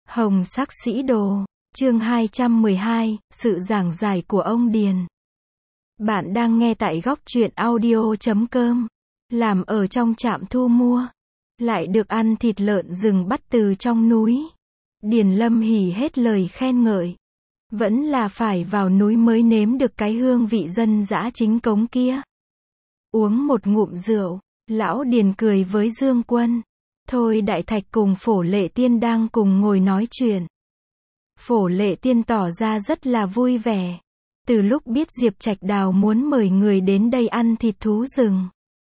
Hồng sắc sĩ đồ, chương 212, sự giảng giải của ông Điền. Bạn đang nghe tại góc truyện audio.com. Làm ở trong trạm thu mua, lại được ăn thịt lợn rừng bắt từ trong núi. Điền Lâm hỉ hết lời khen ngợi. Vẫn là phải vào núi mới nếm được cái hương vị dân dã chính cống kia. Uống một ngụm rượu, lão Điền cười với Dương Quân. Thôi Đại Thạch cùng Phổ Lệ Tiên đang cùng ngồi nói chuyện. Phổ Lệ Tiên tỏ ra rất là vui vẻ. Từ lúc biết Diệp Trạch Đào muốn mời người đến đây ăn thịt thú rừng,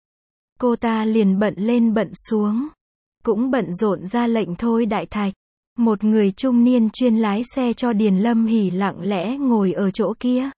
cô ta liền bận lên bận xuống. Cũng bận rộn ra lệnh Thôi Đại Thạch, một người trung niên chuyên lái xe cho Điền Lâm hỉ lặng lẽ ngồi ở chỗ kia.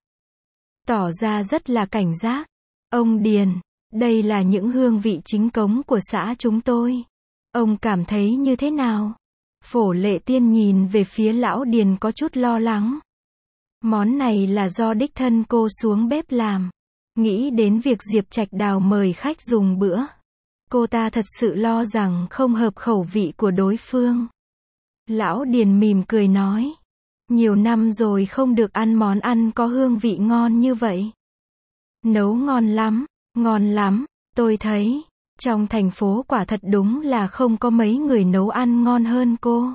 Tỏ ra rất là cảnh giác. Ông Điền, đây là những hương vị chính cống của xã chúng tôi. Ông cảm thấy như thế nào? Phổ Lệ Tiên nhìn về phía lão Điền có chút lo lắng. Món này là do đích thân cô xuống bếp làm. Nghĩ đến việc Diệp Trạch Đào mời khách dùng bữa, cô ta thật sự lo rằng không hợp khẩu vị của đối phương. Lão Điền mỉm cười nói. Nhiều năm rồi không được ăn món ăn có hương vị ngon như vậy. Nấu ngon lắm, tôi thấy. Trong thành phố quả thật đúng là không có mấy người nấu ăn ngon hơn cô.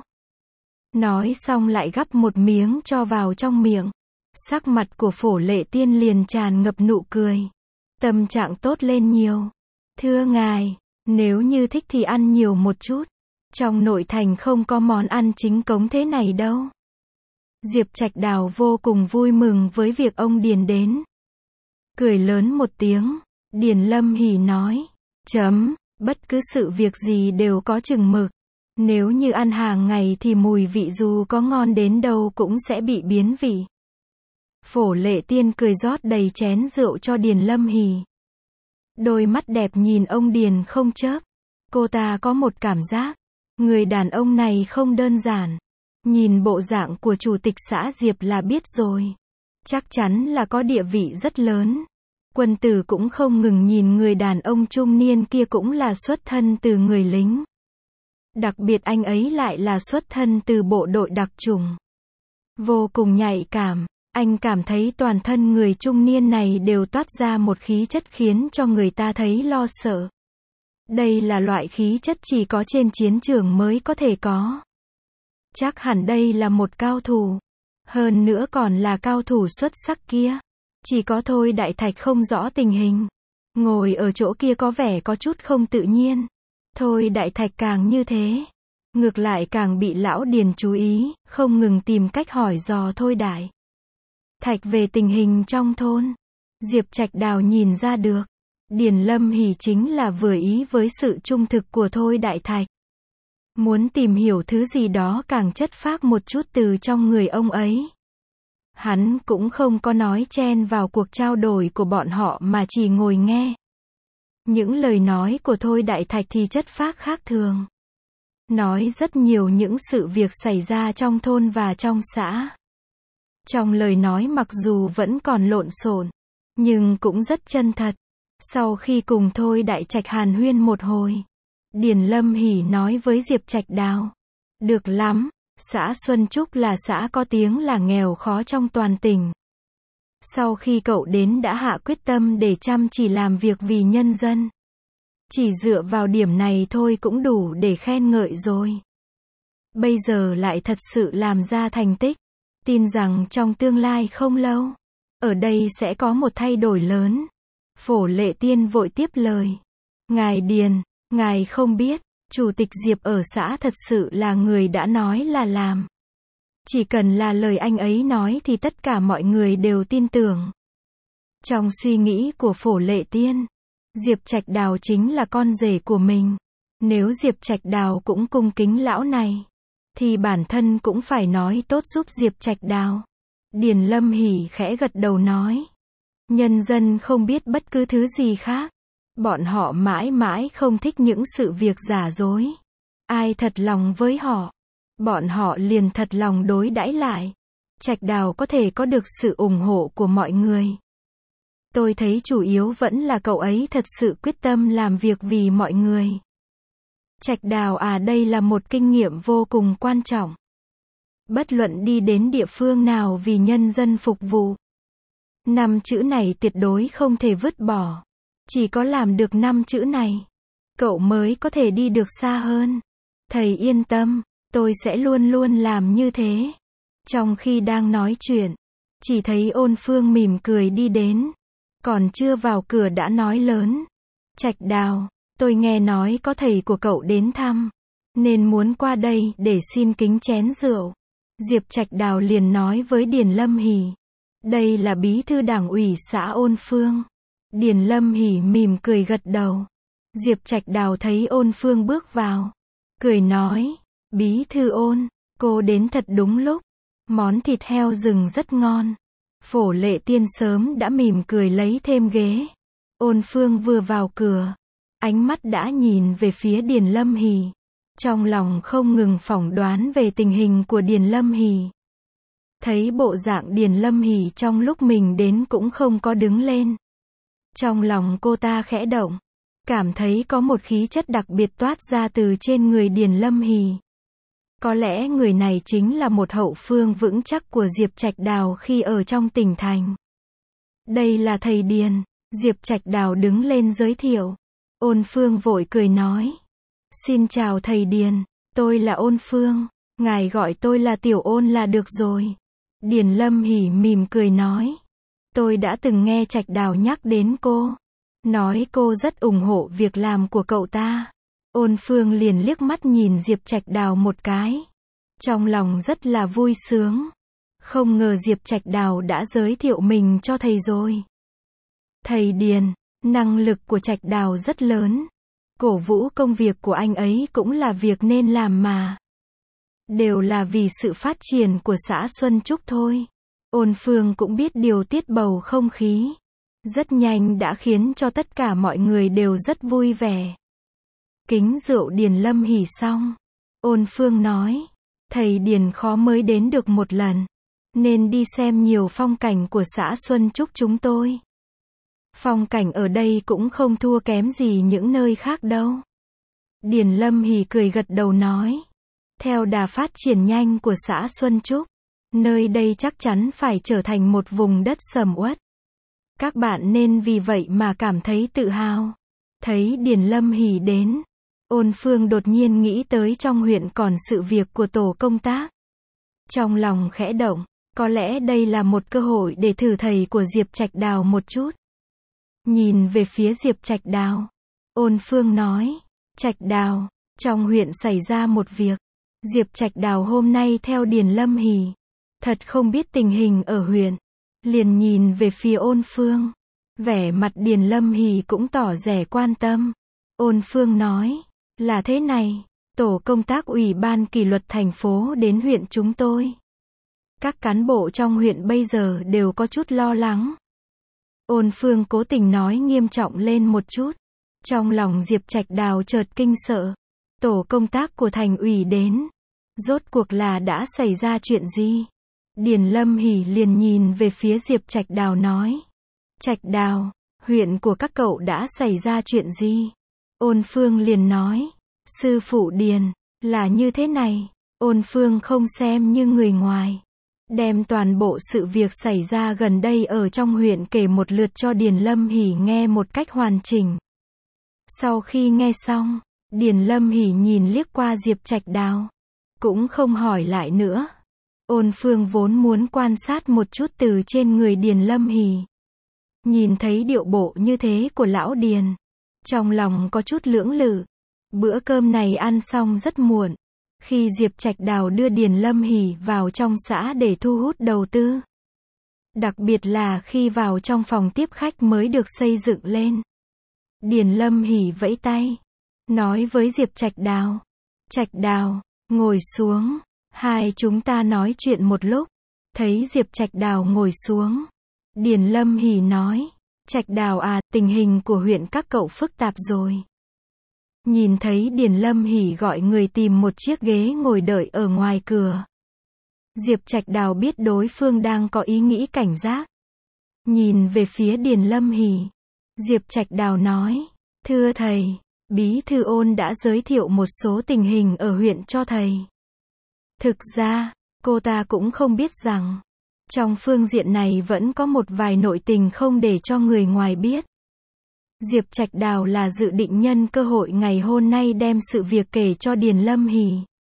Nói xong lại gắp một miếng cho vào trong miệng. Sắc mặt của Phổ Lệ Tiên liền tràn ngập nụ cười. Tâm trạng tốt lên nhiều. Thưa ngài, nếu như thích thì ăn nhiều một chút. Trong nội thành không có món ăn chính cống thế này đâu. Diệp Trạch Đào vô cùng vui mừng với việc ông Điền đến. Cười lớn một tiếng, Điền Lâm hỉ nói. Bất cứ sự việc gì đều có chừng mực. Nếu như ăn hàng ngày thì mùi vị dù có ngon đến đâu cũng sẽ bị biến vị. Phổ Lệ Tiên cười rót đầy chén rượu cho Điền Lâm hỉ. Đôi mắt đẹp nhìn ông Điền không chớp. Cô ta có một cảm giác, người đàn ông này không đơn giản. Nhìn bộ dạng của chủ tịch xã Diệp là biết rồi. Chắc chắn là có địa vị rất lớn. Quân tử cũng không ngừng nhìn người đàn ông trung niên kia cũng là xuất thân từ người lính. Đặc biệt anh ấy lại là xuất thân từ bộ đội đặc chủng. Vô cùng nhạy cảm, anh cảm thấy toàn thân người trung niên này đều toát ra một khí chất khiến cho người ta thấy lo sợ. Đây là loại khí chất chỉ có trên chiến trường mới có thể có. Chắc hẳn đây là một cao thủ. Hơn nữa còn là cao thủ xuất sắc kia. Chỉ có Thôi Đại Thạch không rõ tình hình. Ngồi ở chỗ kia có vẻ có chút không tự nhiên. Thôi Đại Thạch càng như thế. Ngược lại càng bị lão Điền chú ý, không ngừng tìm cách hỏi dò Thôi Đại Thạch về tình hình trong thôn. Diệp Trạch Đào nhìn ra được. Điền Lâm hỉ chính là vừa ý với sự trung thực của Thôi Đại Thạch. Muốn tìm hiểu thứ gì đó càng chất phác một chút từ trong người ông ấy. Hắn cũng không có nói chen vào cuộc trao đổi của bọn họ mà chỉ ngồi nghe. Những lời nói của Thôi Đại Thạch thì chất phác khác thường. Nói rất nhiều những sự việc xảy ra trong thôn và trong xã. Trong lời nói mặc dù vẫn còn lộn xộn, nhưng cũng rất chân thật. Sau khi cùng Thôi Đại Trạch hàn huyên một hồi, Điền Lâm hỉ nói với Diệp Trạch Đào. Được lắm. Xã Xuân Trúc là xã có tiếng là nghèo khó trong toàn tỉnh. Sau khi cậu đến đã hạ quyết tâm để chăm chỉ làm việc vì nhân dân. Chỉ dựa vào điểm này thôi cũng đủ để khen ngợi rồi. Bây giờ lại thật sự làm ra thành tích. Tin rằng trong tương lai không lâu, ở đây sẽ có một thay đổi lớn. Phổ Lệ Tiên vội tiếp lời. Ngài Điền, ngài không biết. Chủ tịch Diệp ở xã thật sự là người đã nói là làm. Chỉ cần là lời anh ấy nói thì tất cả mọi người đều tin tưởng. Trong suy nghĩ của Phổ Lệ Tiên, Diệp Trạch Đào chính là con rể của mình. Nếu Diệp Trạch Đào cũng cung kính lão này, thì bản thân cũng phải nói tốt giúp Diệp Trạch Đào. Điền Lâm hỉ khẽ gật đầu nói. Nhân dân không biết bất cứ thứ gì khác. Bọn họ mãi mãi không thích những sự việc giả dối. Ai thật lòng với họ, bọn họ liền thật lòng đối đãi lại. Trạch Đào có thể có được sự ủng hộ của mọi người. Tôi thấy chủ yếu vẫn là cậu ấy thật sự quyết tâm làm việc vì mọi người. Trạch Đào đây là một kinh nghiệm vô cùng quan trọng. Bất luận đi đến địa phương nào vì nhân dân phục vụ. 5 chữ này tuyệt đối không thể vứt bỏ. Chỉ có làm được 5 chữ này, cậu mới có thể đi được xa hơn. Thầy yên tâm, tôi sẽ luôn luôn làm như thế. Trong khi đang nói chuyện, chỉ thấy Ôn Phương mỉm cười đi đến. Còn chưa vào cửa đã nói lớn. Trạch Đào, tôi nghe nói có thầy của cậu đến thăm, nên muốn qua đây để xin kính chén rượu. Diệp Trạch Đào liền nói với Điền Lâm Hỷ. Đây là bí thư đảng ủy xã Ôn Phương. Điền Lâm Hỷ mỉm cười gật đầu. Diệp Trạch Đào thấy Ôn Phương bước vào, cười nói, bí thư Ôn, cô đến thật đúng lúc. Món thịt heo rừng rất ngon. Phổ Lệ Tiên sớm đã mỉm cười lấy thêm ghế. Ôn Phương vừa vào cửa, ánh mắt đã nhìn về phía Điền Lâm Hỷ. Trong lòng không ngừng phỏng đoán về tình hình của Điền Lâm Hỷ. Thấy bộ dạng Điền Lâm Hỷ trong lúc mình đến cũng không có đứng lên. Trong lòng cô ta khẽ động, cảm thấy có một khí chất đặc biệt toát ra từ trên người Điền Lâm Hỷ. Có lẽ người này chính là một hậu phương vững chắc của Diệp Trạch Đào khi ở trong tỉnh thành. Đây là thầy Điền. Diệp Trạch Đào đứng lên giới thiệu. Ôn Phương vội cười nói. Xin chào thầy Điền, tôi là Ôn Phương, ngài gọi tôi là Tiểu Ôn là được rồi. Điền Lâm Hỷ mỉm cười nói. Tôi đã từng nghe Trạch Đào nhắc đến cô, nói cô rất ủng hộ việc làm của cậu ta. Ôn Phương liền liếc mắt nhìn Diệp Trạch Đào một cái. Trong lòng rất là vui sướng. Không ngờ Diệp Trạch Đào đã giới thiệu mình cho thầy rồi. Thầy Điền, năng lực của Trạch Đào rất lớn. Cổ vũ công việc của anh ấy cũng là việc nên làm mà. Đều là vì sự phát triển của xã Xuân Trúc thôi. Ôn Phương cũng biết điều tiết bầu không khí. Rất nhanh đã khiến cho tất cả mọi người đều rất vui vẻ. Kính rượu Điền Lâm Hỷ xong. Ôn Phương nói. Thầy Điền khó mới đến được một lần, nên đi xem nhiều phong cảnh của xã Xuân Trúc chúng tôi. Phong cảnh ở đây cũng không thua kém gì những nơi khác đâu. Điền Lâm Hỷ cười gật đầu nói. Theo đà phát triển nhanh của xã Xuân Trúc, nơi đây chắc chắn phải trở thành một vùng đất sầm uất. Các bạn nên vì vậy mà cảm thấy tự hào. Thấy Điền Lâm Hỷ đến, Ôn Phương đột nhiên nghĩ tới trong huyện còn sự việc của tổ công tác. Trong lòng khẽ động, có lẽ đây là một cơ hội để thử thầy của Diệp Trạch Đào một chút. Nhìn về phía Diệp Trạch Đào, Ôn Phương nói, Trạch Đào, trong huyện xảy ra một việc. Diệp Trạch Đào hôm nay theo Điền Lâm Hỷ, thật không biết tình hình ở huyện. Liền nhìn về phía Ôn Phương, vẻ mặt Điền Lâm Hỷ cũng tỏ vẻ quan tâm. Ôn Phương nói, là thế này, tổ công tác ủy ban kỷ luật thành phố đến huyện chúng tôi. Các cán bộ trong huyện bây giờ đều có chút lo lắng. Ôn Phương cố tình nói nghiêm trọng lên một chút. Trong lòng Diệp Trạch Đào chợt kinh sợ. Tổ công tác của thành ủy đến. Rốt cuộc là đã xảy ra chuyện gì? Điền Lâm Hỷ liền nhìn về phía Diệp Trạch Đào nói. Trạch Đào, huyện của các cậu đã xảy ra chuyện gì? Ôn Phương liền nói. Sư phụ Điền, là như thế này. Ôn Phương không xem như người ngoài, đem toàn bộ sự việc xảy ra gần đây ở trong huyện kể một lượt cho Điền Lâm Hỷ nghe một cách hoàn chỉnh. Sau khi nghe xong, Điền Lâm Hỷ nhìn liếc qua Diệp Trạch Đào, cũng không hỏi lại nữa. Ôn Phương vốn muốn quan sát một chút từ trên người Điền Lâm Hỷ. Nhìn thấy điệu bộ như thế của lão Điền, trong lòng có chút lưỡng lự. Bữa cơm này ăn xong rất muộn. Khi Diệp Trạch Đào đưa Điền Lâm Hỷ vào trong xã để thu hút đầu tư. Đặc biệt là khi vào trong phòng tiếp khách mới được xây dựng lên. Điền Lâm Hỷ vẫy tay, nói với Diệp Trạch Đào. Trạch Đào, ngồi xuống, hai chúng ta nói chuyện một lúc. Thấy Diệp Trạch Đào ngồi xuống, Điền Lâm Hỷ nói. Trạch Đào à, tình hình của huyện các cậu phức tạp rồi. Nhìn thấy Điền Lâm Hỷ gọi người tìm một chiếc ghế ngồi đợi ở ngoài cửa. Diệp Trạch Đào biết đối phương đang có ý nghĩ cảnh giác. Nhìn về phía Điền Lâm Hỷ, Diệp Trạch Đào nói. Thưa thầy, Bí thư Ôn đã giới thiệu một số tình hình ở huyện cho thầy. Thực ra, Cô ta cũng không biết rằng, trong phương diện này vẫn có một vài nội tình không để cho người ngoài biết. Diệp Trạch Đào là dự định nhân cơ hội ngày hôm nay đem sự việc kể cho Điền Lâm Hỷ.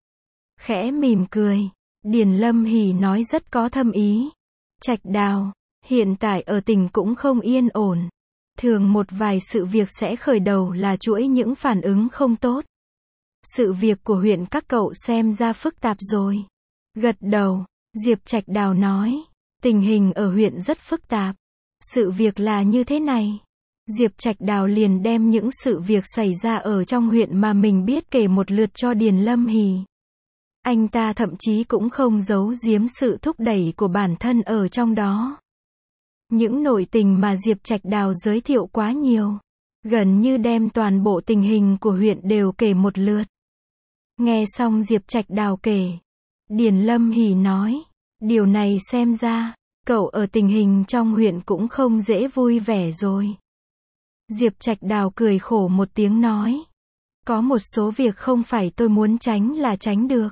Khẽ mỉm cười, Điền Lâm Hỷ nói rất có thâm ý. Trạch Đào, hiện tại ở tỉnh cũng không yên ổn. Thường một vài sự việc sẽ khởi đầu là chuỗi những phản ứng không tốt. Sự việc của huyện các cậu xem ra phức tạp rồi. Gật đầu, Diệp Trạch Đào nói, tình hình ở huyện rất phức tạp. Sự việc là như thế này. Diệp Trạch Đào liền đem những sự việc xảy ra ở trong huyện mà mình biết kể một lượt cho Điền Lâm Hỷ. Anh ta thậm chí cũng không giấu giếm sự thúc đẩy của bản thân ở trong đó. Những nội tình mà Diệp Trạch Đào giới thiệu quá nhiều, gần như đem toàn bộ tình hình của huyện đều kể một lượt. Nghe xong Diệp Trạch Đào kể, Điền Lâm Hỷ nói, điều này xem ra, cậu ở tình hình trong huyện cũng không dễ vui vẻ rồi. Diệp Trạch Đào cười khổ một tiếng nói, có một số việc không phải tôi muốn tránh là tránh được.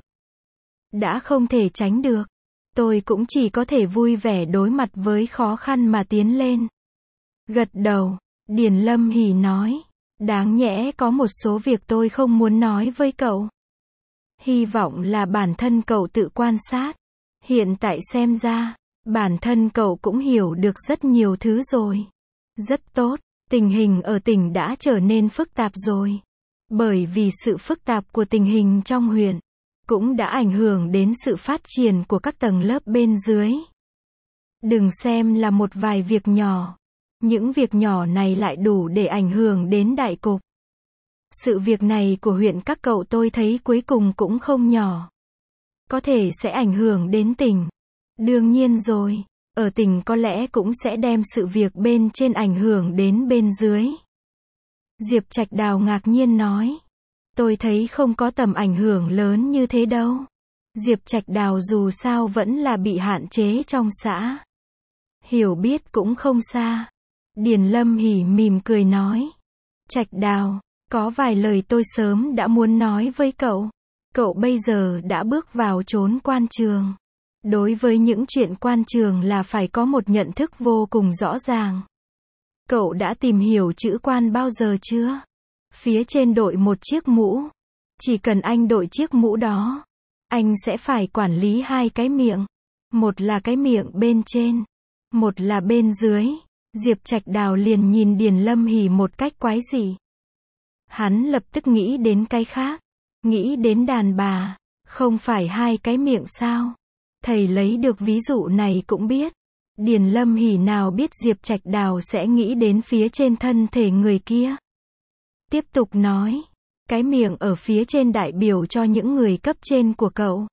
Đã không thể tránh được, tôi cũng chỉ có thể vui vẻ đối mặt với khó khăn mà tiến lên. Gật đầu, Điền Lâm Hỷ nói, đáng nhẽ có một số việc tôi không muốn nói với cậu. Hy vọng là bản thân cậu tự quan sát. Hiện tại xem ra, bản thân cậu cũng hiểu được rất nhiều thứ rồi. Rất tốt, tình hình ở tỉnh đã trở nên phức tạp rồi. Bởi vì sự phức tạp của tình hình trong huyện, cũng đã ảnh hưởng đến sự phát triển của các tầng lớp bên dưới. Đừng xem là một vài việc nhỏ. Những việc nhỏ này lại đủ để ảnh hưởng đến đại cục. Sự việc này của huyện các cậu tôi thấy cuối cùng cũng không nhỏ. Có thể sẽ ảnh hưởng đến tỉnh. Đương nhiên rồi, ở tỉnh có lẽ cũng sẽ đem sự việc bên trên ảnh hưởng đến bên dưới. Diệp Trạch Đào ngạc nhiên nói, tôi thấy không có tầm ảnh hưởng lớn như thế đâu. Diệp Trạch Đào dù sao vẫn là bị hạn chế trong xã. Hiểu biết cũng không xa. Điền Lâm Hỷ mỉm cười nói, Trạch Đào, có vài lời tôi sớm đã muốn nói với cậu. Cậu bây giờ đã bước vào chốn quan trường. Đối với những chuyện quan trường là phải có một nhận thức vô cùng rõ ràng. Cậu đã tìm hiểu chữ quan bao giờ chưa? Phía trên đội một chiếc mũ. Chỉ cần anh đội chiếc mũ đó, anh sẽ phải quản lý hai cái miệng. Một là cái miệng bên trên, một là bên dưới. Diệp Trạch Đào liền nhìn Điền Lâm Hỷ một cách quái dị. Hắn lập tức nghĩ đến cái khác. Nghĩ đến đàn bà. Không phải hai cái miệng sao? Thầy lấy được ví dụ này cũng biết. Điền Lâm Hỷ nào biết Diệp Trạch Đào sẽ nghĩ đến phía trên thân thể người kia. Tiếp tục nói. Cái miệng ở phía trên đại biểu cho những người cấp trên của cậu.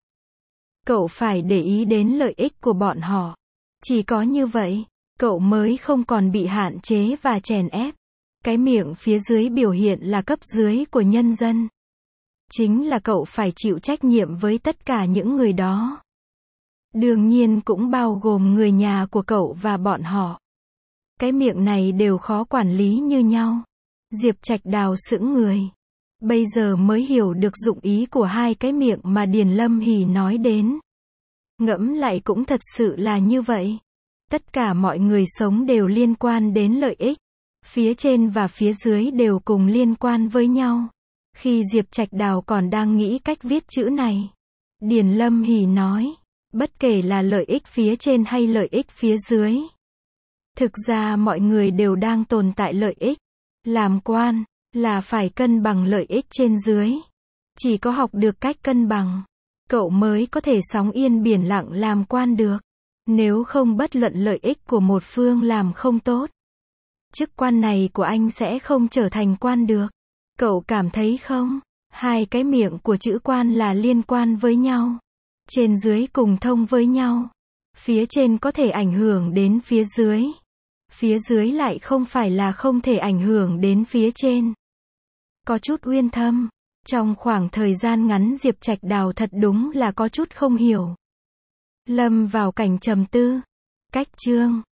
Cậu phải để ý đến lợi ích của bọn họ. Chỉ có như vậy, cậu mới không còn bị hạn chế và chèn ép. Cái miệng phía dưới biểu hiện là cấp dưới của nhân dân. Chính là cậu phải chịu trách nhiệm với tất cả những người đó. Đương nhiên cũng bao gồm người nhà của cậu và bọn họ. Cái miệng này đều khó quản lý như nhau. Diệp Trạch Đào sững người. Bây giờ mới hiểu được dụng ý của hai cái miệng mà Điền Lâm Hỷ nói đến. Ngẫm lại cũng thật sự là như vậy. Tất cả mọi người sống đều liên quan đến lợi ích. Phía trên và phía dưới đều cùng liên quan với nhau. Khi Diệp Trạch Đào còn đang nghĩ cách viết chữ này, Điền Lâm Hỷ nói, bất kể là lợi ích phía trên hay lợi ích phía dưới. Thực ra mọi người đều đang tồn tại lợi ích. Làm quan, là phải cân bằng lợi ích trên dưới. Chỉ có học được cách cân bằng, cậu mới có thể sóng yên biển lặng làm quan được. Nếu không bất luận lợi ích của một phương làm không tốt, chức quan này của anh sẽ không trở thành quan được. Cậu cảm thấy không? Hai cái miệng của chữ quan là liên quan với nhau. Trên dưới cùng thông với nhau. Phía trên có thể ảnh hưởng đến phía dưới. Phía dưới lại không phải là không thể ảnh hưởng đến phía trên. Có chút uyên thâm. Trong khoảng thời gian ngắn Diệp Trạch Đào thật đúng là có chút không hiểu. Lâm vào cảnh trầm tư. Cách chương